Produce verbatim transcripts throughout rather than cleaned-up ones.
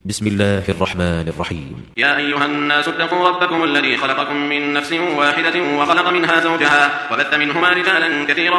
بسم الله الرحمن الرحيم. يا أيها الناس اتقوا ربكم الذي خلقكم من نفس واحدة وخلق منها زوجها وبث منهما رجالا كثيرا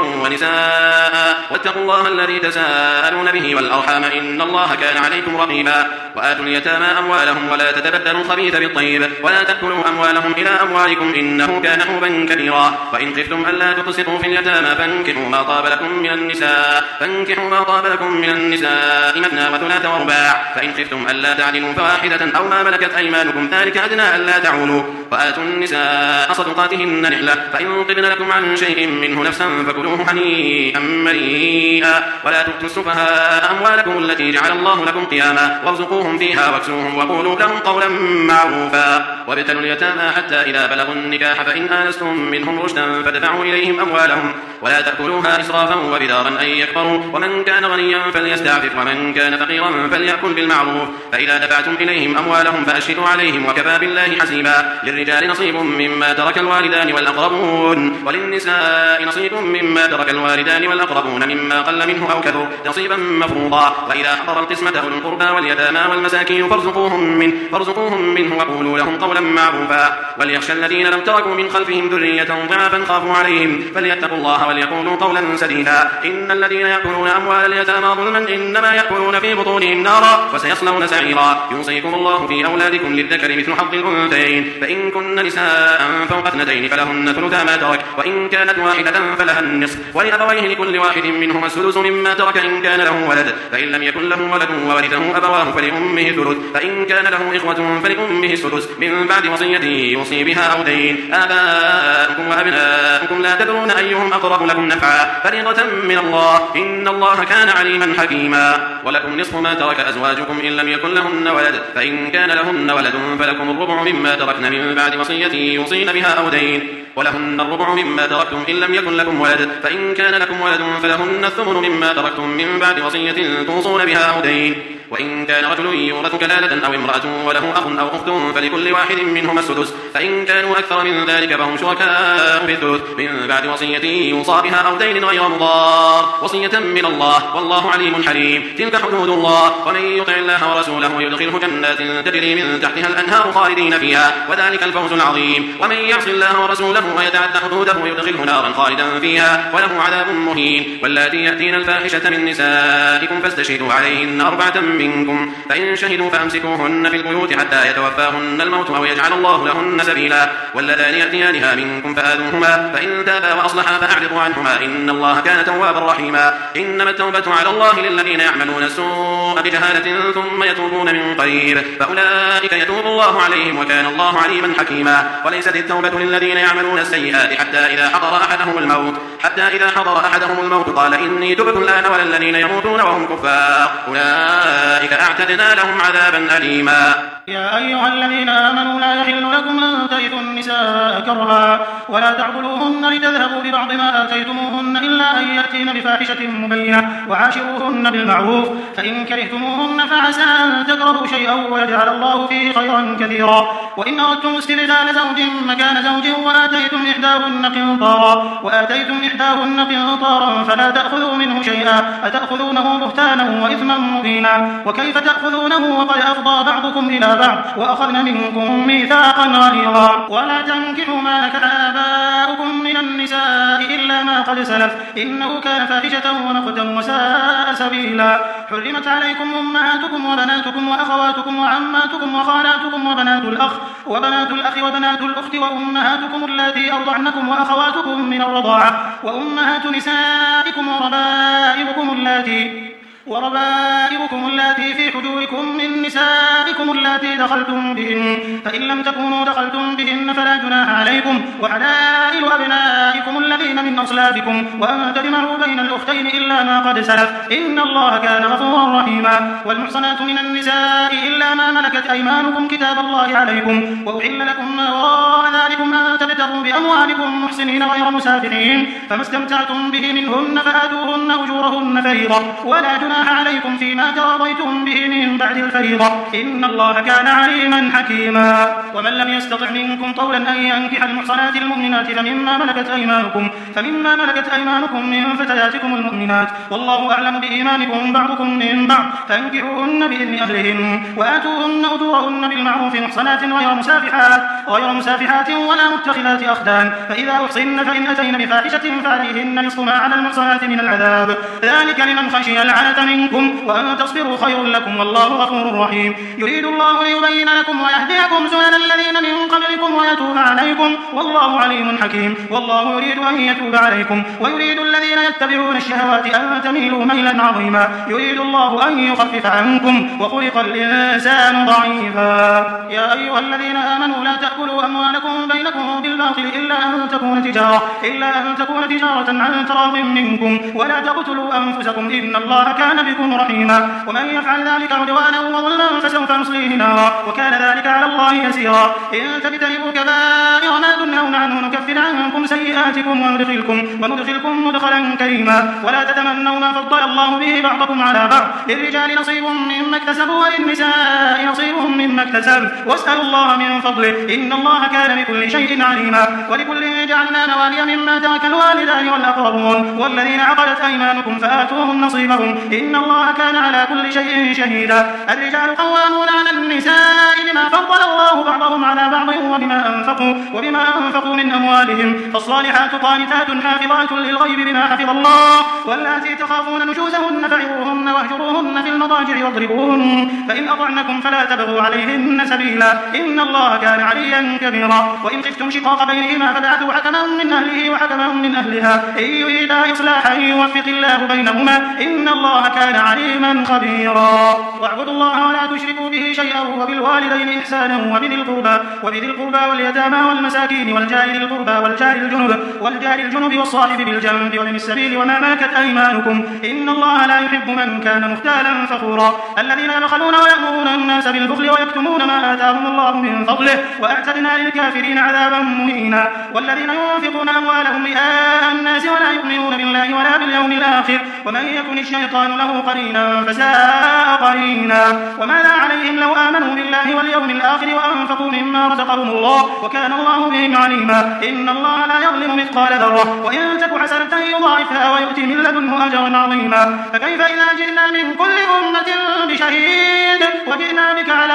ونساء واتقوا الله الذي تساءلون به والأرحام إن الله كان عليكم رقيبا. وآتوا اليتامى أموالهم ولا تتبدلوا الخبيث بالطيب ولا تأكلوا أموالهم إلى أموالكم إنه كان حوبا كبيرا. وإن خفتم ألا تقسطوا في اليتامى فانكحوا ما طاب لكم من النساء فانكحوا ما طاب لكم من النساء مثنى وثلاث ورباع فإن خفتم ألا تعدلوا فواحدة أو ما ملكت أيمانكم ذلك أدنى ألا تعولوا. وآتوا النساء صدقاتهن نحلة فإن طبن لكم عن شيء منه نفسا فكلوه هنيئا مريئا. ولا تؤتوا السفهاء أموالكم التي جعل الله لكم قياما وارزقوهم فيها واكسوهم وقولوا لهم قولا معروفا. وابتلوا اليتامى حتى إذا بلغوا النكاح فإن آنستم منهم رشدا فادفعوا إليهم أموالهم ولا تأكلوها إسرافا وبدارا أن يكبروا. ومن كان غنيا فليستعفف ومن كان فقيرا فليأكل بالمعروف. فإذا دفعتم إليهم أموالهم فأشهدوا عليهم وكفى بالله حسيبا. للرجال نصيب مما ترك الوالدان والأقربون وللنساء نصيب مما ترك الوالدان والأقربون مما قل منه أو كثر نصيبا مفروضا. وإذا حضر القسمة أولو القربى واليتامى والمساكين فارزقوهم منه, فارزقوهم منه وقولوا لهم قولا معروفا. وليخشى الذين لم تركوا من خلفهم ذرية ضعفا خافوا عليهم فليتقوا الله وليقولوا قولا سديدا. إن الذين يأكلون أموال اليتامى ظلما إنما يأكلون في بطونهم نارا وسيصلون سعيرا. يوصيكم الله في أولادكم للذكر مثل حظ الأنثيين فإن كن نساء فوق اثنتين فلهن ثلثا ما ترك وإن كانت واحدة فلها النصف ولأبويه لكل واحد منهما السدس مما ترك إن كان له ولد فإن لم يكن له ولد وورثه أبواه فلأمه ثلث فإن كان له إخوة فلأمه السدس من بعد وصية يوصي بها أو دين. آباؤكم وأبناؤكم لا تدرون أيهم أقرب لكم نفعا فريضة من الله إن الله كان عليما حكيما. ولكم نصف ما ترك أزواجكم إن لم يكن لهن ولد فإن كان لهن ولد فلكم الربع مما تركن من بعد وصية يوصين بها أو دين. ولهن الربع مما تركتم إن لم يكن لكم ولد فإن كان لكم ولد فلهن الثمن مما تركتم من بعد وصية توصون بها أو دين. وإن كان رجل يورث كلالة أو امرأة وله أخ أو أخت فلكل واحد منهما السدس فإن كانوا أكثر من ذلك فهم شركاء في الثلث من بعد وصية يوصى بها أو دين غير مضار وصية من الله والله عليم حليم. تلك حدود الله ومن يطع الله ورسوله يدخله جنات تجري من تحتها الأنهار خالدين فيها وذلك الفوز العظيم. ومن يعص الله ورسوله ويتعد حدوده يدخله نارا خالدا فيها وله عذاب مهين. واللاتي يأتين الفاحشة من نسائكم فاستشهدوا عليهن أربعة منكم فإن شهدوا فأمسكوهن في البيوت حتى يتوفاهن الموت أو يجعل الله لهن سبيلا. واللذان يأتيانها منكم فآذوهما فإن تابا وأصلحا فأعرضوا عنهما إن الله كان توابا رحيما. إنما التوبة على الله للذين يعملون السوء بجهالة ثم يتوبون من قريب فأولئك يتوب الله عليهم وكان الله عليما حكيما. وليست التوبة للذين يعملون السيئات حتى إذا حضر أحدهم الموت حتى إذا حضر أحدهم الموت قال إني تبت الآن ولا الذين يموتون وهم كفار أولئك أعتدنا لهم عذابا أليما. يا أيها الذين آمنوا لا يحل لكم أن ترثوا النساء كرها ولا تعضلوهن لتذهبوا ببعض ما آتيتموهن إلا أن يأتين بفاحشة مبينة وعاشروهن بالمعروف فإن كرهتموهن فعسى أن تكرهوا شيئا ويجعل الله فيه خيرا كثيرا. وإن أردتم استبدال زوج مكان زوج وآتيتم إحداهن قنطارا وآتيتم إحداهن قنطارا فلا تأخذوا منه شيئا أتأخذونه بهتانا وإثما مبينا. وكيف تأخذونه وقد أفضى بعضكم إلى بعض وأخذن منكم ميثاقا غليظا. ولا تنكحوا ما نكح آباؤكم من النساء إلا ما قد سلف إنه كان فاحشة ومقتا وساء سبيلا. حرمت عليكم أمهاتكم وبناتكم وأخواتكم وعماتكم وخالاتكم وبنات الأخ وبنات الأخ وبنات الأخت وأمهاتكم اللاتي أرضعنكم وأخواتكم من الرضاعة وأمهات نسائكم وربائبكم اللاتي وربائبكم اللاتي في حجوركم من نسائكم اللاتي دخلتم بهن فإن لم تكونوا دخلتم بهن فلا جناح عليكم وحلائل أبنائكم الذين من أصلابكم وأن تجمعوا بين الأختين إلا ما قد سلف إن الله كان غفورا رحيما. والمحصنات من النساء إلا ما ملكت أيمانكم كتاب الله عليكم وأحل لكم ما وراء ذلكم أن تبتغوا بأموالكم محسنين غير مسافحين فما استمتعتم به منهن فآتوهن أجورهن فريضة ولا جناح عليكم فيما تراضيتم به من بعد الفريضة إن الله الله كان عليما حكيما. ومن لم يستطع منكم طولا أن ينكح المحصنات المؤمنات فمما ملكت أيمانكم فمما ملكت أيمانكم من فتياتكم المؤمنات والله أعلم بإيمانكم بعضكم من بعض فانكحوهن بإذن أهلهن وآتوهن أجورهن بالمعروف محصنات غير مسافحات غير مسافحات ولا متخذات أخدان فإذا أحصن فإن أتين بفاحشة فعليهن نصف ما على المحصنات من العذاب ذلك لمن خشي العنة منكم وأن تصبروا خير لكم والله غفور رحيم. يريد الله ليبين لكم ويهديكم سنن الذين من قبلكم ويتوب عليكم والله عليم حكيم. والله يريد أن يتوب عليكم ويريد الذين يتبعون الشهوات أن تميلوا ميلا عظيما. يريد الله أن يخفف عنكم وخلق الإنسان ضعيفا. يا أيها الذين آمنوا لا تأكلوا أموالكم بينكم بالباطل إلا أن تكون تجارة إلا أن تكون تجارة عن تراض منكم ولا تقتلوا أنفسكم إن الله كان بكم رحيما. ومن يفعل ذلك عدوانا وظلما فسوف نصليه نارا وكان ذلك على الله يسيرا. إن تجتنبوا كبائر ما تنهون عنه نكفر عنكم سيئاتكم وندخلكم وندخلكم مدخلا كريما. ولا تتمنوا ما فضل الله به بعضكم على بعض للرجال نصيب مما اكتسبوا وللنساء نصيب مما اكتسبوا واسألوا الله من فضله إن الله كان بكل شيء عليما. ولكل جعلنا موالي مما ترك الوالدان والأقربون والذين عقدت أيمانكم فآتوهم نصيبهم إن الله كان على كل شيء شهيدا. الرجال قوامون على النساء بما فضل الله بعضهم على بعض وبما أنفقوا وبما أنفقوا من أموالهم فالصالحات قانتات حافظات للغيب بما حفظ الله واللاتي تخافون نشوزهن فعظوهن واهجروهن في المضاجع واضربوهن فإن أطعنكم فلا تبغوا عليهن سبيلا إن الله كان عليا كبيرا. وإن خفتم شقاق بينهما فابعثوا حكما من أهله وحكما من أهلها إن يريدا إصلاحا يوفق الله بينهما إن الله كان عليما خبيرا. واعبدوا الله ولا تشركوا به شيئا وبالوالدين إحسانا وبذي القربى وبذي القربى واليتامى والمساكين والجار ذي القربى والجار الجنب والجار الجنب والصاحب بالجنب ومن السبيل وما ملكت أيمانكم إن الله لا يحب من كان مختالا فخورا. الذين يبخلون ويأمرون الناس بالبخل ويكتمون ما آتاهم الله من فضله وأعتدنا للكافرين عذابا مهينا. والذين ينفقون أموالهم رئاء الناس ولا يؤمنون بالله ولا باليوم الآخر ومن يكن الشيطان له قرينا فساء قرينا. وماذا عليهم لو آمنوا بالله واليوم الآخر وأنفقوا مما رزقهم الله وكان الله بهم عليما. إن الله لا يظلم مثقال ذرة وإن تك حسنة يضاعفها ويؤتي من لدنه أجرا عظيما. فكيف إذا جئنا من كل أمة بشهيد وجئنا بك على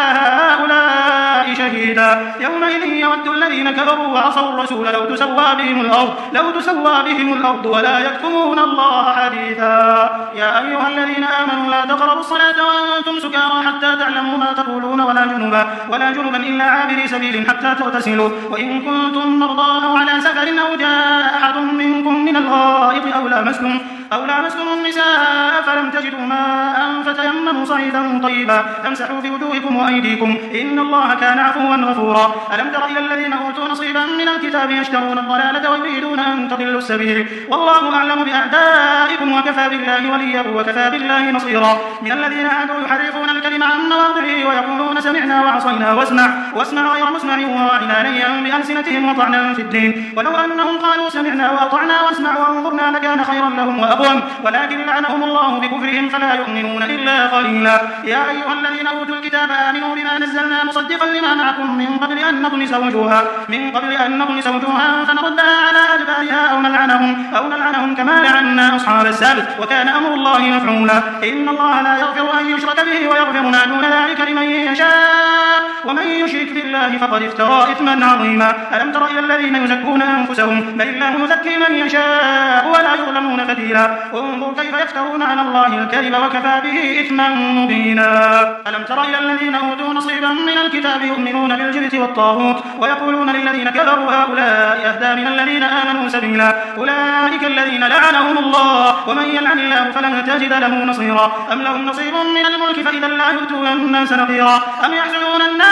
هؤلاء شهيدا يومئذ يود الذين كفروا وعصوا الرسول لو تسوى بهم الأرض لو تسوى بهم الأرض ولا يكتمون الله حديثا. يا أيها الذين آمنوا لا تقربوا الصلاة وأنتم سكارى حتى تعلموا ما تقولون ولا جنبا ولا جنبا إلا عابري سبيل حتى تغتسلوا وإن كنتم مرضى أو على سفر أو جاء أحد منكم من الغائط أو لامستم أو لامستم النساء فلم تجدوا ماء فتيمموا صعيدا طيبا فامسحوا بوجوهكم وأيديكم إن الله كان عفوا غفورا. ألم تر إلى الذين أوتوا نصيبا من الكتاب يشترون الضلالة ويريدون أن تضلوا السبيل والله أعلم بأعدائكم وكفى بالله وليا وكفى بالله نصيرا. من الذين عادوا يحرفون الكلم عن مواضعه ويقولون سمعنا وعصينا واسمع واسمع غير مسمع وراعنا ليا بألسنتهم وطعنا في الدين ولو أنهم قالوا سمعنا وأطعنا واسمع وانظرنا لكان خيرا لهم وأقوم ولكن لعنهم الله بكفرهم فلا يؤمنون إلا قليلا. يا أيها الذين أوتوا الكتاب آمنوا بما نزلنا مصدقا لما معكم من قبل أن نطمس وجوها من قبل أن نطمس وجوها فنردها على أدبارها أو نلعنهم أو نلعنهم كما لعنا أصحاب السبت وكان أمر الله مفعولا. إن الله لا يغفر أن يشرك به ويغفر ما دون ذلك لمن يشاء ومن يشرك بالله فقد افترى إثما عظيما. ألم تر إلى الذين يزكون أنفسهم بل الله يزكي من يشاء ولا يظلمون فتيلا. انظر كيف يفترون على الله الكذب وكفى به إثما مبينا. ألم تر إلى الذين أوتوا نصيبا من الكتاب يؤمنون بالجبت والطاغوت ويقولون للذين كفروا هؤلاء أهدى من الذين آمنوا سبيلا. أولئك الذين لعنهم الله ومن يلعن الله فلن تجد له نصيرا. أم لهم نصيب من الملك فإذا لا يؤتون الناس نقيرا أم يحسدون الناس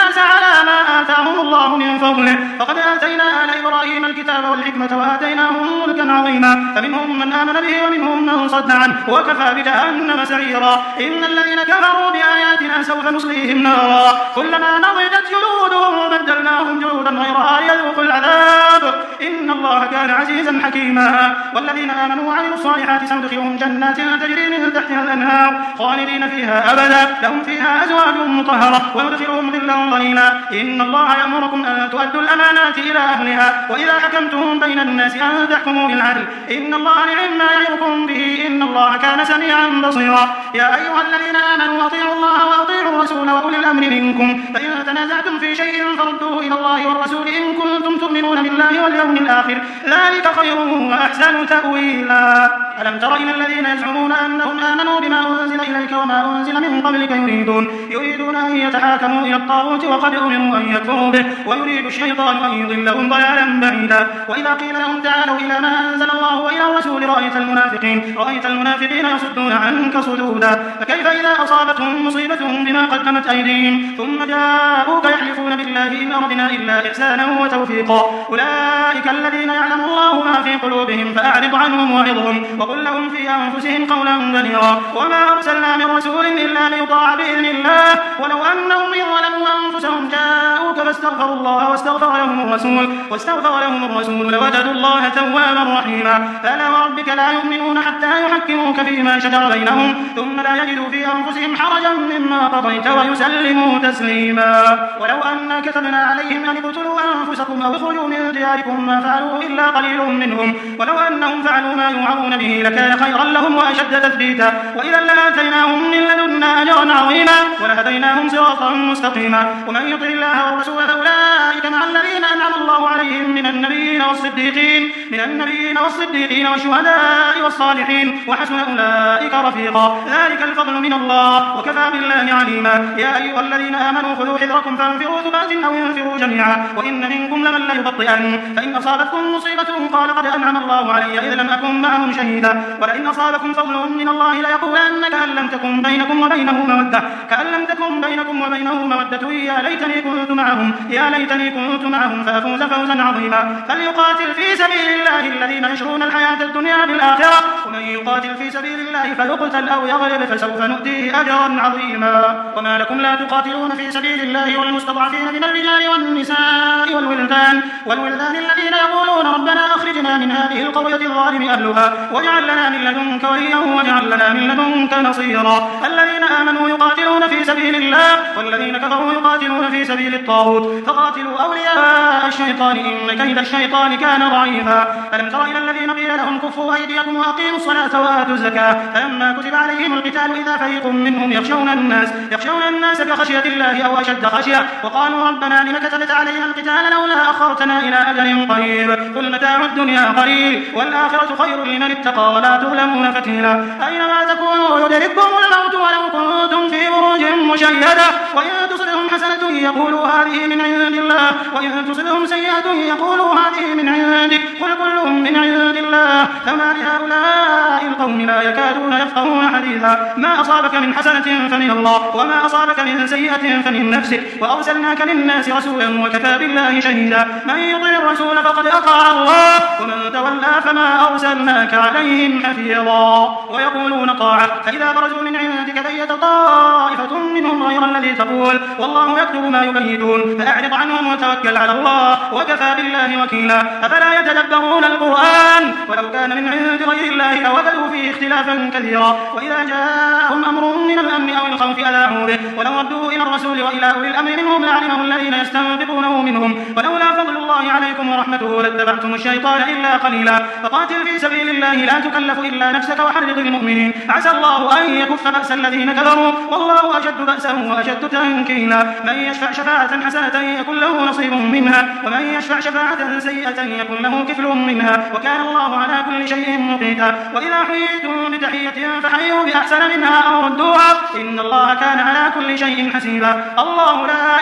الناس على ما آتاهم الله من فضله فقد آتينا آل إبراهيم الكتاب والحكمة وآتيناهم ملكا عظيما فمنهم من آمن به ومنهم من صد عنه وكفى بجهنم سعيرا إن الذين كفروا بآياتنا سوف نصليهم نارا كلما نضجت جلودهم بدلناهم جلودا غيرها ليذوقوا العذاب إن الله كان عزيزا حكيما والذين آمنوا وعملوا الصالحات سندخلهم جنات تجري من تحتها الأنهار خالدين فيها أبدا لهم فيها أزواج مطهرة وندخلهم ظلا ظليلا إن الله يأمركم أن تؤدوا الأمانات إلى أهلها وإذا حكمتم بين الناس أن تحكموا بالعدل إن الله نعم ما يعظكم به إن الله كان سميعا بصيرا يا أيها الذين آمنوا أطيعوا الله وأطيعوا الرسول وأولي الأمر منكم فإن تنازعتم في شيء فردوه إلى الله والرسول إن كنتم تؤمنون بالله واليوم الآخر ذلك خير وأحسن تأويلا ألم تر إلى الذين يزعمون أنهم آمنوا بما أنزل إليك وما أنزل من قبلك يريدون يريدون أن يتحاكموا إلى الطاغوت وقد أمروا أن يكفروا به ويريد الشيطان أن يضلهم ضلالا بعيدا وإذا قيل لهم تعالوا إلى ما أنزل الله وإلى الرسول رأيت المنافقين رأيت المنافقين يصدون عنك صدودا فكيف إذا أصابتهم مصيبة بما قدمت أيديهم ثم جاءوك يحلفون بالله إن أردنا إلا إحسانا وتوفيقا أولئك الذين يعلم الله ما في قلوبهم فأعرض عنهم وعظهم وقل لهم في أنفسهم قولا بليغا وما أرسلنا من رسول إلا ليطاع بإذن الله ولو أنهم إذ ظلموا أنفسهم جاءوك فاستغفروا الله واستغفر لهم الرسول واستغفر لهم الرسول لوجدوا الله توابا رحيما فلا وربك لا يؤمنون حتى يحكموك فيما شجر بينهم ثم لا يجدوا في أنفسهم حرجا مما قضيت ويسلموا تسليما ولو أن كتبنا عليهم أن اقتلوا أنفسكم أو اخرجوا من دياركم ما فعلوا إلا قليل منهم ولو أنهم فعلوا ما يوعظون به لكان خيرا لهم وأشد تثبيتا وإذا لآتيناهم من لدنا أجرا عظيما ولهديناهم صراطا مستقيما ومن يطع الله والرسول فأولئك مع الذين أنعم الله عليهم من النبيين والصديقين من النبيين والصديقين والشهداء والصالحين وحسن أولئك رفيقا ذلك الفضل من الله وكفى بالله عليما يا أيها الذين آمنوا خذوا حذركم فانفروا ثبات أو انفروا جميعا وإن منكم لمن ليبطئن فإن أصابتكم مصيبة قال قد أنعم الله علي إذ لم أكن معهم شهيدا ولئن أصابكم فضل من الله ليقولن كأن لم تكن بينكم وبينه مودة كأن لم تكن بينكم وبينه مودة يا ليتني كنت معهم يا ليتني كنت معهم فأفوز فوزا عظيما فليقاتل في سبيل الله الذين يشرون الحياة الدنيا بالآخرة ومن يقاتل في سبيل الله فيقتل أو يغلب فسوف نؤتيه أجرا عظيما وما لكم لا تقاتلون في سبيل الله والمستضعفين من الرجال والنساء والولدان والولدان الذين يقولون ربنا أخرجنا من هذه القرية الظالم أهلها واجعل لنا من لدنك وليا واجعل لنا من لدنك نصيرا الذين آمنوا يقاتلون في سبيل الله والذين كفروا يقاتلون في سبيل الطاغوت فقاتلوا أولياء الشيطان إن كيد الشيطان كان ضعيفا ألم تر إلى الذين قيل لهم كفوا أيديكم وأقيموا الصلاة وآتوا الزكاة فلما كتب عليهم القتال إذا فريق منهم يخشون الناس يخشون الناس كخشية الله أو أشد خشية وقالوا ربنا لم كتبت علينا القتال لولا أخرتنا إلى أجل قريب قل متاع الدنيا قليل والآخرة خير لمن اتقى ولا تظلمون فتيلا أينما تكونوا يدرككم الموت ولو كنتم في بروج مشيدة وإن تصبهم حسنة يقولوا هذه من عند الله وإن تصبهم سيئة يقولوا هذه من عندك قل كل من عند الله فما لهؤلاء القوم لا يكادون يفقهون حديثا ما أصابك من حسنة فمن الله وما أصابك من سيئة فمن نفسك وأرسلناك للناس رسولا وكفى بالله شهيدا من يطع الرسول فقد أطاع الله ومن تولى فما أرسلناك عليهم حفيظا ويقولون طاعة فإذا برزوا من عندك بيت طائفة منهم غير الذي تقول والله يكتب ما يبيتون فأعرض عنهم وتوكل على الله وكفى بالله وكيلا أفلا يتدبرون القرآن ولو كان من عند غير الله لوجدوا فيه اختلافا كثيرا وإذا جاءهم أمر من الأمن أو الخوف أذاعوا به ولو ردوا إلى الرسول وإلى أولي الأمر منهم لعلمه الذين يستنبطونه منهم ولولا فضل الله عليكم ورحمته لاتبعتم الشيطان إلا قليلا فقاتل في سبيل الله لا تكلف إلا نفسك وحرض المؤمنين عسى الله أن يكف بأس الذين كفروا والله أشد بأسا وأشد تنكيلا من يشفع شفاعة حسنة يكن له نصيب منها ومن يشفع شفاعة سيئة يكن له كفل منها وكان الله على كل شيء مقيتا وإذا حييتم بتحية فحيوا بأحسن منها أو ردوها إن الله كان على كل شيء حسيبا الله لا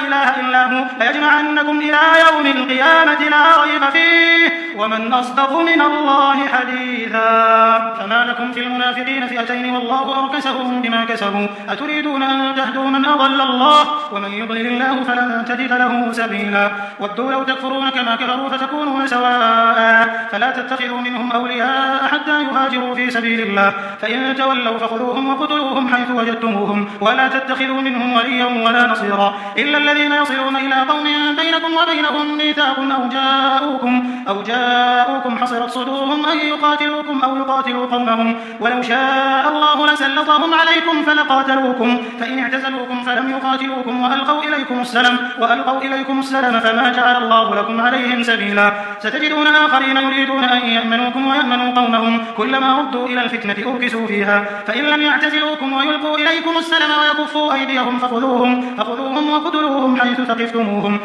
إله إلا هو ليجمعنكم إلى يوم القيامة لا ريب فيه ومن أصدق من الله حديثا. فما لكم في المنافقين فئتين والله أركسهم بما كسبوا أتريدون أن تهدوا من أضل الله ومن يضلل الله فلن تجد له سبيلا. ودوا لو تكفرون كما كفروا فتكونون سواء فلا تتخذوا منهم أولياء حتى يهاجروا في سبيل الله فإن تولوا فخذوهم وقتلوهم حيث وجدتموهم ولا تتخذوا منهم وليا ولا نصيرا إلا الذين يصلون إلى قوم بينكم وبينهم ميثاق أو جاءوكم أو جاءوكم حصرت صدورهم أن يقاتلوكم أو يقاتلوا قومهم ولو شاء الله لسلطهم عليكم فلقاتلوكم فإن اعتزلوكم فلم يقاتلوكم وألقوا إليكم السلام وألقوا إليكم السلام فما جعل الله لكم عليهم سبيلا. ستجدون آخرين يريدون أن يأمنوكم ويأمنوا قومهم كلما ردوا إلى الفتنة أركسوا فيها فإن لم يعتزلوكم ويلقوا إليكم السلام ويكفوا أيديهم فخذوهم فخذوهم وقتلوهم حيث ثقفتموهم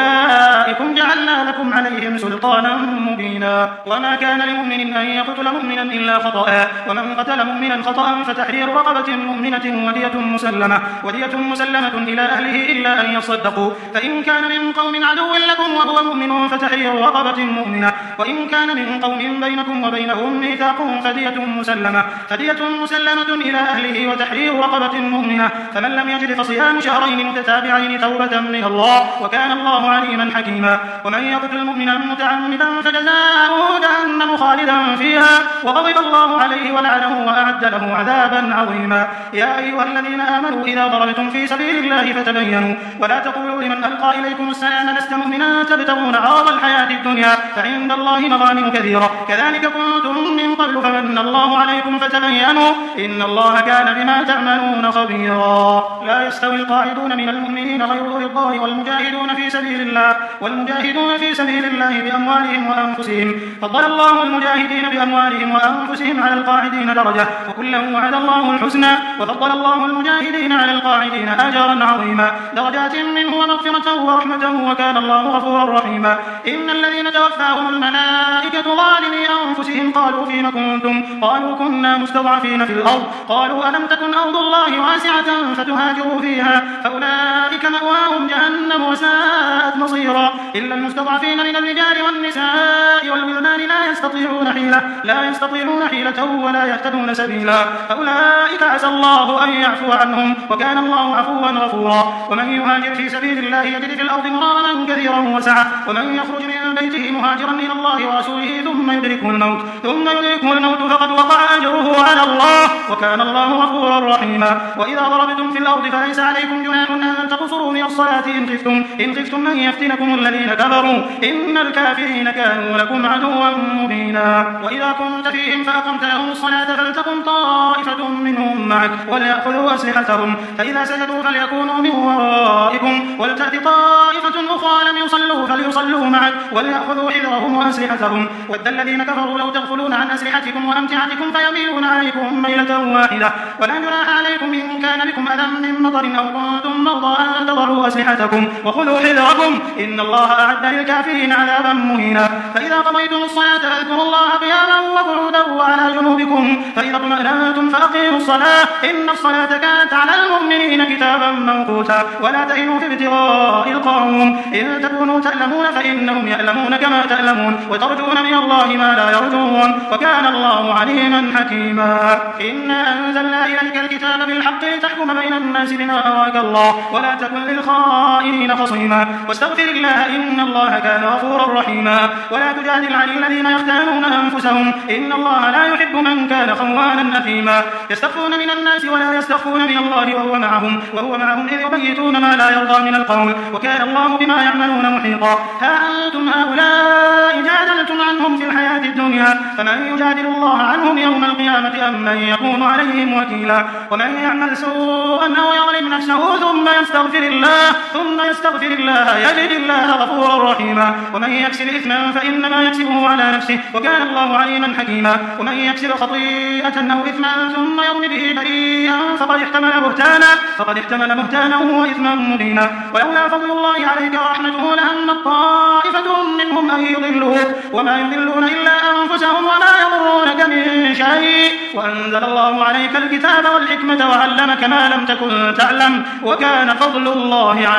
وأولئكم جعلنا لكم عليهم سلطانا مبينا. وما كان لمؤمن أن يقتل مؤمنا إلا خطأ ومن قتل مؤمنا خطأ فتحرير رقبة مؤمنة ودية مسلمة ودية مسلمة إلى أهله إلا أن يصدقوا فإن كان من قوم عدو لكم وهو مؤمن فتحرير رقبة مؤمنة وإن كان من قوم بينكم وبينهم ميثاق فدية مسلمة فدية مسلمة إلى أهله وتحرير رقبة مؤمنة فمن لم يجد فصيام شهرين متتابعين توبة من الله وكان الله عليما حكيما. ومن يقتل مؤمنا متعمدا فجزاؤه جهنم خالدا فيها وغضب الله عليه ولعنه وأعد له عذابا عظيما. يا أيها الذين آمنوا إذا ضربتم في سبيل الله فتبينوا ولا تقولوا لمن ألقى إليكم السلام لست مؤمنا تبتغون عرض الحياة الدنيا فعند الله مغانم كثيرة كذلك كنتم من قبل فمن الله عليكم فتبينوا إن الله كان بما تعملون خبيرا. لا يستوي القاعدون من المؤمنين غير أولي الضرر والمجاهدون في سبيل الله والمجاهدون في سبيل الله بأموالهم وأنفسهم فضل الله المجاهدين بأموالهم وأنفسهم على القاعدين درجة وكلا وعد الله الحسنى وفضل الله المجاهدين على القاعدين أجرا عظيما درجات منه ومغفرة ورحمة وكان الله غفورا رحيما. إن الذين توفاهم الملائكة ظالمي أنفسهم قالوا فيما كنتم قالوا كنا مستضعفين في الأرض قالوا ألم تكن أرض الله واسعة فتهاجروا فيها فأولئك مأواهم جهنم وساءت مصيرا إلا المستضعفين من الرجال والنساء والولدان لا يستطيعون حيلة لا يستطيعون حيلة ولا يهتدون سبيلا فأولئك عسى الله أن يعفو عنهم وكان الله عفوا غفورا. ومن يهاجر في سبيل الله يجد في الأرض مراغما كثيرا وسعة ومن يخرج من بيته مهاجرا إلى الله ورسوله ثم يدركه الموت ثم يدركه الموت فقد وقع أجره على الله وكان الله غفورا رحيما. وإذا ضربتم في الأرض فليس عليكم جناح أن تقصروا من الصلاة إن خفتم إن خفتم أن يفتنكم الذين كفروا إن الكافرين كانوا لكم عدوا مبينا. وإذا كنت فيهم فأقمت لهم الصلاة فلتقم طائفة منهم معك وليأخذوا أسلحتهم فإذا سجدوا فليكونوا من ورائكم ولتأتي طائفة أخرى لم يصلوا فليصلوا معك وليأخذوا حذرهم وأسلحتهم ود الذين كفروا لو تغفلون عن أسلحتكم وأمتعتكم فيميلون عليكم ميلة واحدة ولا جناح عليكم إن كان بكم أذى من مطر أو كنتم مرضى أن تضعوا أسلحتكم وخذوا حذركم إن الله أعد للكافرين عذابا مهينا. فإذا قضيتم الصلاة فاذكروا الله قياما وقعودا وعلى جنوبكم فإذا اطمأننتم فأقيموا الصلاة إن الصلاة كانت على المؤمنين كتابا موقوتا. ولا تهنوا في ابتغاء القوم إن تكونوا تألمون فإنهم يألمون كما تألمون وترجون من الله ما لا يرجون وكان الله عليما حكيما. إنا أنزلنا إليك الكتاب بالحق لتحكم بين الناس بما أراك الله ولا تكن للخائنين خصيما واستغفر الله إن الله كان غفورا رحيما. ولا تجادل عن الذين يختانون أنفسهم إن الله لا يحب من كان خوانا أثيما. يستخفون من الناس ولا يستخفون من الله وهو معهم وهو معهم إذ يبيتون ما لا يرضى من القول وكان الله بما يعملون محيطا. ها أنتم هؤلاء جادلتم عنهم في الحياة الدنيا فمن يجادل الله عنهم يوم القيامة أم من يكون عليهم وكيلا. ومن يعمل سوءا أو يظلم نفسه ثم يستغفر الله ثم يستغفر الله يجد الله غفورا رحيما. ومن يكسب إثما فإنما يكسبه على نفسه وكان الله عليما حكيما. ومن يكسب خطيئة أو إثما ثم يرم به بريئا فقد احتمل بهتانا فقد احتمل بهتانا وإثما مبينا. ولولا فضل الله عليك ورحمته لهم طائفة منهم أن يضلوك وما يضلون إلا أنفسهم وما يضرونك من شيء وأنزل الله عليك الكتاب والحكمة وعلمك ما لم تكن تعلم وكان فضل الله عليك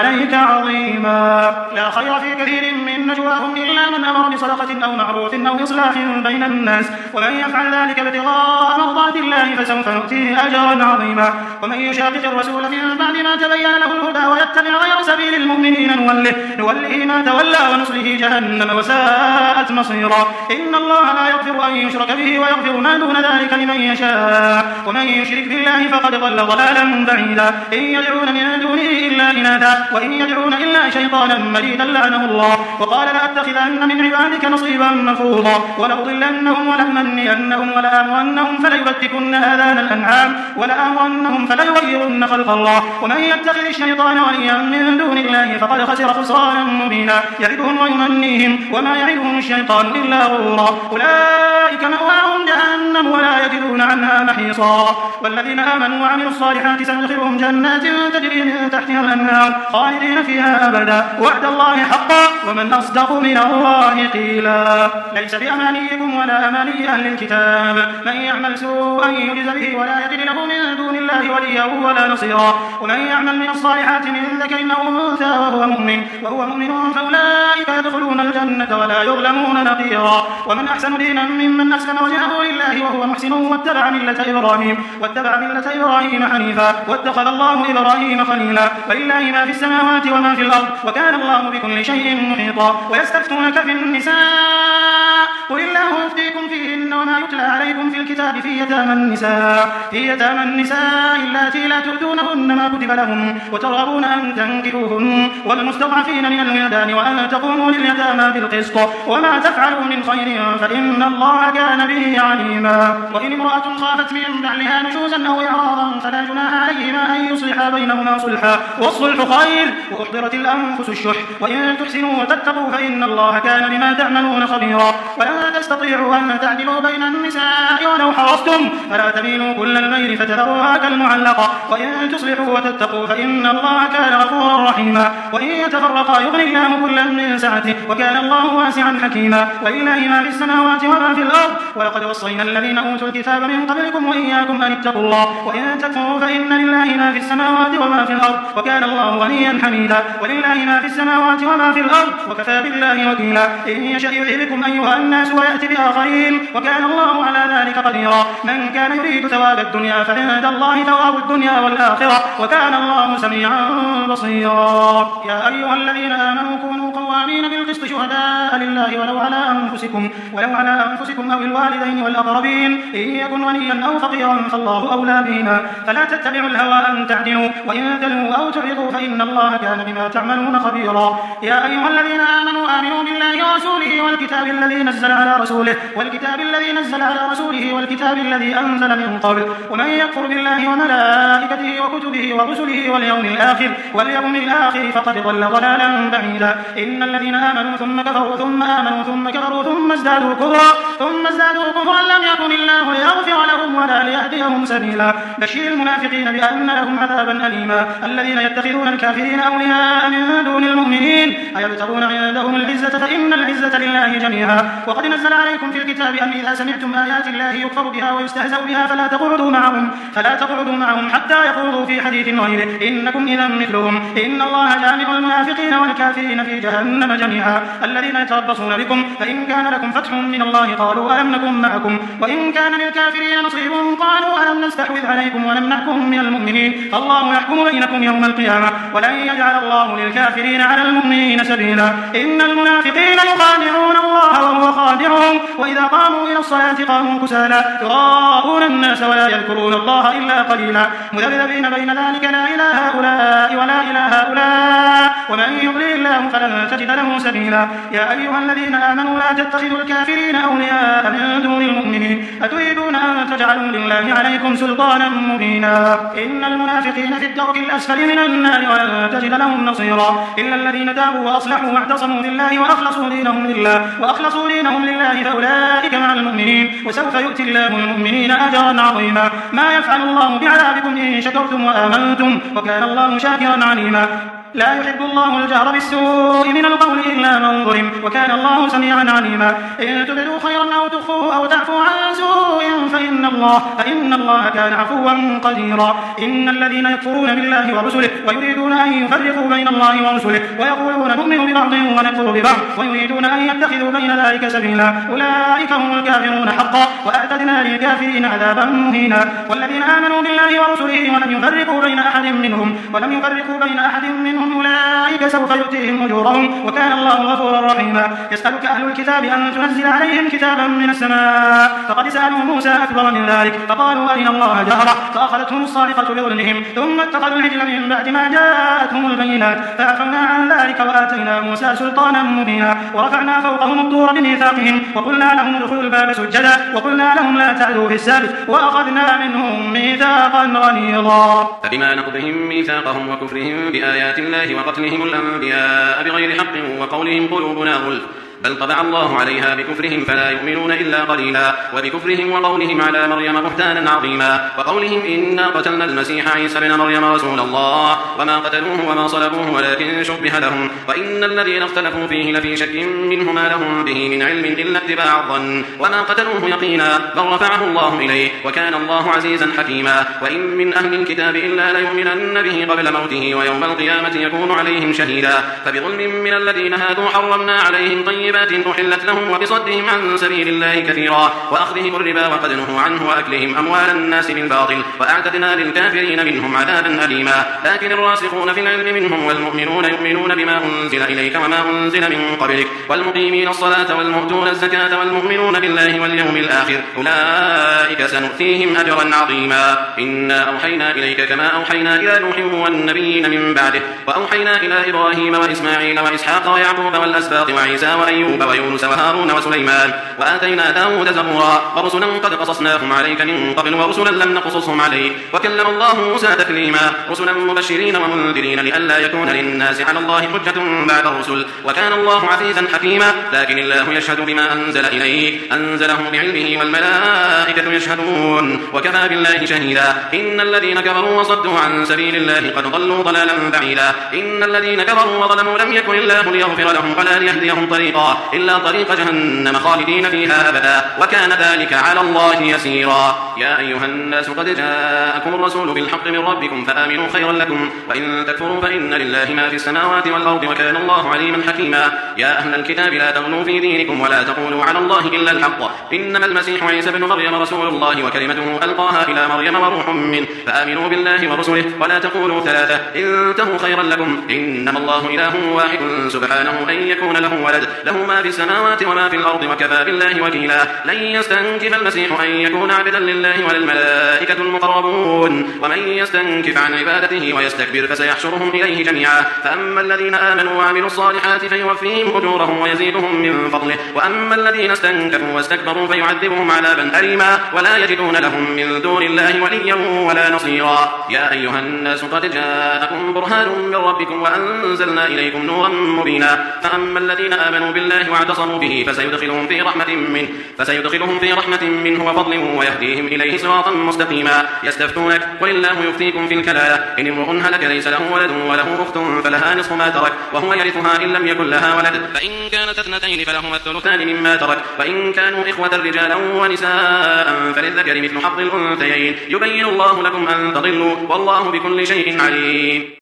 عظيما. لا خير في كثير من نجواهم إلا من أمر بصدقة أو معروف أو إصلاح بين الناس، ومن يفعل ذلك ابتغاء مرضات الله فسوف نؤتيه أجرا عظيما. ومن يشاقق الرسول من بعد ما تبين له الهدى ويتبع غير سبيل المؤمنين نوله, نوله ما تولى ونصله جهنم وساءت مصيرا. إن الله لا يغفر أن يشرك به ويغفر ما دون ذلك لمن يشاء، ومن يشرك بالله فقد ضل ضلالا بعيدا. إن يدعون من دونه إلا إناثا وإن يدعون إلا شيطانا مريدا لعنه الله. وقال لأتخذن من عبادك نصيبا مفروضا ولأضلنهم ولأمنينهم ولآمرنهم فليبتكن آذان الأنعام ولآمرنهم فليغيرن خلق الله. ومن يتخذ الشيطان وليا من دون الله فقد خسر خسرانا مبينا. يعدهم ويمنيهم وما يعدهم الشيطان إلا غرورا. أولئك مأواهم جهنم ولا يجدون عنها محيصا. والذين آمنوا وعملوا الصالحات سندخلهم جنات تجري من تحتها الأنهار خالدين فيها أبدا وعد الله حقا ومن أصدق من الله قيلا. ليس بأمانيكم ولا أماني أهل الكتاب من يعمل سوءا يجز به ولا يجد له من دون الله وليا ولا نصيرا. ومن يعمل من الصالحات من ذكر أو أنثى وهو مؤمن وهو مؤمن فأولئك يدخلون الجنة ولا يظلمون نقيرا. ومن أحسن دينا ممن أسلم وجهه لله وهو محسن واتبع ملة إبراهيم واتبع ملة إبراهيم حنيفا واتخذ الله إبراهيم خليلا. ولله ما في السماوات وما في الأرض وكان الله بكل شيء محيطا. ويستفتونك في النساء قل الله يفتيكم فيهن وما يتلى عليكم في الكتاب في يتامى النساء في يتامى النساء اللاتي لا تؤتونهن ما كتب لهم وترغبون أن تنكحوهن والمستضعفين من الولدان وأن تقوموا لليتامى بالقسط وما تفعلوا من خير فإن الله كان به عليما. وإن امرأة خافت من بعلها نشوزا أو إعراضا فلا جناح عليهما أن يصلحا بينهما صلحا والصلح خير وأحضرت الأنفس الشح وإن تحسنوا وتتقوا فإن الله كان بما تعملون خبيرا. ولا تستطيعوا أن تعدلوا بين النساء ولو حرصتم فلا تميلوا كل الميل فتذروها كالمعلقة وإن تصلحوا وتتقوا فإن الله كان غفورا رحيما. وإن يتفرقا يغني الله كلا من سعته وكان الله واسعا حكيما. ولله ما في السماوات وما في الأرض ولقد وصينا الذين أوتوا الكتاب من قبلكم وإياكم أن اتقوا الله وإن تكفروا فإن لله ما في السماوات وما في الأرض وكان الله غنيا حميدا. ولله ما في السماوات وما في الأرض وكفى بالله وكيلا. إن يشأ يذهبكم أيها الناس ويأتي بآخرين وكان الله على ذلك قديرا. من كان يريد ثواب الدنيا فعند الله ثواب الدنيا والآخرة وكان الله سميعا بصيرا. يا أيها الذين آمنوا كونوا قوامين بالقسط شهداء لله ولو على أنفسكم ولو على أنفسكم أو الوالدين والأقربين إن يكن غنيا أو فقيرا فالله أولى بهما فلا تتبعوا الهوى أن تعدلوا وإن تلووا أو تعرضوا فإن الله كان بما تعملون خبيرا. يا أيها الذين آمنوا آمنوا بالله ورسوله والكتاب الذي نزل على رسوله والكتاب الذي نزل على رسوله والكتاب الذي أنزل من قبل ومن يكفر بالله وملائكته وكتبه ورسله واليوم الآخر واليوم الآخر فقد ضل ضلالا بعيدا. إن الذين آمنوا ثم كفروا ثم آمنوا ثم كفروا ثم ازدادوا كفرا ثم ازدادوا كفرا لم يكن الله ليغفر لهم ولا ليهديهم سبيلا. بشر المنافقين بأن لهم عذابا أليما. الذين يتخذون الكافرين أولياء من دون المؤمنين أيبتغون عندهم العزة فإن العزة لله جميعا. وقد نزل عليكم في الكتاب أن إذا سمعتم آيات الله يكفر بها ويستهزأ بها فلا تقعدوا معهم فلا تقعدوا معهم حتى يخوضوا في حديث غيره إنكم إذا مثلهم. إن الله جامع المنافقين والكافرين في جهنم جميعا. الذين يتربصون بكم فإن كان لكم فتح من الله قالوا ألم نكن معكم وإن كان للكافرين نصيب قالوا ألم نستحوذ عليكم ونمنعكم من المؤمنين فالله يحكم بينكم يوم القيامة ولن يجعل الله للكافرين على المؤمنين سبيلا. إن المنافقين يخادعون الله وهو خادعهم وإذا قاموا إلى الصلاة قاموا كسالى يراءون الناس ولا يذكرون الله إلا قليلا مذبذبين بين ذلك لا إله هؤلاء ولا إله هؤلاء ومن يضلل الله فلن تجد له سبيلا. يا أيها الذين آمنوا لا تتخذوا الكافرين أولياء من دون المؤمنين أتريدون أن تجعلوا لله عليكم سلطانا مبينا. إن المنافقين في الدرك الأسفل من النار ولن تجد لهم نصيرا إلا الذين تابوا وأصلحوا واعتصموا بالله وأخلصوا دينهم لله وأخلصوا دينهم لله فأولئك مع المؤمنين وسوف يؤتي الله المؤمنين أجرا عظيما. ما يفعل الله بعذابكم إن شكرتم وآمنتم وكان الله شاكرا عليما. لا يحب الله الجهر بالسوء من القول إلا من ظلم وكان الله سميعا عليما. إن تبدوا خيرا أو تخفوه أو تعفو عن سوء فإن الله, فإن الله كان عفوا قديرا. إن الذين يكفرون بالله ورسله ويريدون أن يفرقوا بين الله ورسله ويقولون نؤمن ببعض ونكفر ببعض ويريدون أن يتخذوا بين ذلك سبيلا أولئك هم الكافرون حقا وأعتدنا للكافرين عذابا مهينا. والذين آمنوا بالله ورسله ولم يفرقوا بين أحد منهم ولم يفرقوا بين أحد منهم أولئك سوف يؤتيهم أجورهم وكان الله غفورا رحيما. يسألك أهل الكتاب أن تنزل عليهم كتابا من السماء فقد سألوا موسى أكبر من ذلك فقالوا أرنا الله جهرة فأخذتهم الصاعقة بظلمهم ثم اتخذوا العجل من بعد ما جاءتهم البينات فعفونا عن ذلك وآتينا موسى سلطانا مبينا. ورفعنا فوقهم الطور بميثاقهم وقلنا لهم ادخلوا الباب سجدا وقلنا لهم لا تعدوا في السبت وأخذنا منهم ميثاقا غليظا. فبما نقضهم ميثاقهم وكفرهم بآيات الله وقتلهم الأنبياء بغير حق وقولهم قلوبنا غلف بل طبع الله عليها بكفرهم فلا يؤمنون إلا قليلا. وبكفرهم وقولهم على مريم بهتانا عظيما وقولهم إنا قتلنا المسيح عيسى بن مريم رسول الله وما قتلوه وما صلبوه ولكن شبه لهم وإن الذين اختلفوا فيه لفي شك منه ما لهم به من علم إلا اتباع الظن وما قتلوه يقينا بل رفعه الله إليه وكان الله عزيزا حكيما. وإن من أهل الكتاب إلا ليؤمنن به قبل موته ويوم القيامة يكون عليهم شهيدا. فبظلم من الذين هادوا حرمنا عليهم طيبا أحلت لهم وبصدهم عن سبيل الله كثيرا وأخذهم الربا وقد نهوا عنه وأكلهم أموال الناس بالباطل وأعتدنا للكافرين منهم عذابا أليما. لكن الراسخون في العلم منهم والمؤمنون يؤمنون بما أنزل إليك وما أنزل من قبلك والمقيمين الصلاة والمؤتون الزكاة والمؤمنون بالله واليوم الآخر أولئك سنؤتيهم أجرا عظيما. إنا أوحينا إليك كما أوحينا إلى نوح والنبيين من بعده وأوحينا إلى إبراهيم وإسماعيل وإسحاق ويعقوب والأسباط وعيسى وأيوب ويونس وهارون وسليمان وآتينا داود زبورا ورسلا قد قصصناهم عليك من قبل ورسلا لم نقصصهم عليك وكلم الله موسى تكليما. رسلا مبشرين ومنذرين لئلا يكون للناس على الله حجة بعد الرسل وكان الله عزيزا حكيما. لكن الله يشهد بما أنزل إليك أنزله بعلمه والملائكة يشهدون وكفى بالله شهيدا. إن الذين كفروا وصدوا عن سبيل الله قد ضلوا ضلالا بعيدا. إن الذين كفروا وظلموا لم يكن الله ليغفر لهم ولا ليهديهم طريقا إلا طريق جهنم خالدين فيها أبدا وكان ذلك على الله يسيرا. يا أيها الناس قد جاءكم الرسول بالحق من ربكم فآمنوا خيرا لكم وإن تكفروا فإن لله ما في السماوات والأرض وكان الله عليما حكيما. يا أهل الكتاب لا تغلوا في دينكم ولا تقولوا على الله إلا الحق إنما المسيح عيسى بن مريم رسول الله وكلمته ألقاها إلى مريم وروح منه فآمنوا بالله ورسله ولا تقولوا ثلاثة انتهوا خيرا لكم إنما الله إله واحد سبحانه أن يكون له ولد له ما في السماوات وما في الأرض وكفى بالله وكيلا. لن يستنكف المسيح أن يكون عبدا لله وللملائكة المقربون ومن يستنكف عن عبادته ويستكبر فسيحشرهم إليه جميعا. فأما الذين آمنوا وعملوا الصالحات فيوفيهم أجورهم ويزيدهم من فضله وأما الذين استنكفوا واستكبروا فيعذبهم عذابا أليما ولا يجدون لهم من دون الله وليا ولا نصيرا. يا أيها الناس قد جاءكم برهان من ربكم وأنزلنا إليكم نورا مبينا. فأما الذين آمنوا بالله واعتصموا به فسيدخلهم في رحمة منه فسيدخلهم في رحمة منه وفضل ويهديهم إليه صراطا مستقيما. يستفتونك قل الله يفتيكم في الكلالة إن امرؤ هلك ليس له ولد وله أخت فلها نصف ما ترك وهو يرثها إن لم يكن لها ولد فإن كانت اثنتين فلهما الثلثان مما ترك وإن كانوا إخوة رجالا ونساء فللذكر مثل حظ الأنثيين يبين الله لكم أن تضلوا والله بكل شيء عليم.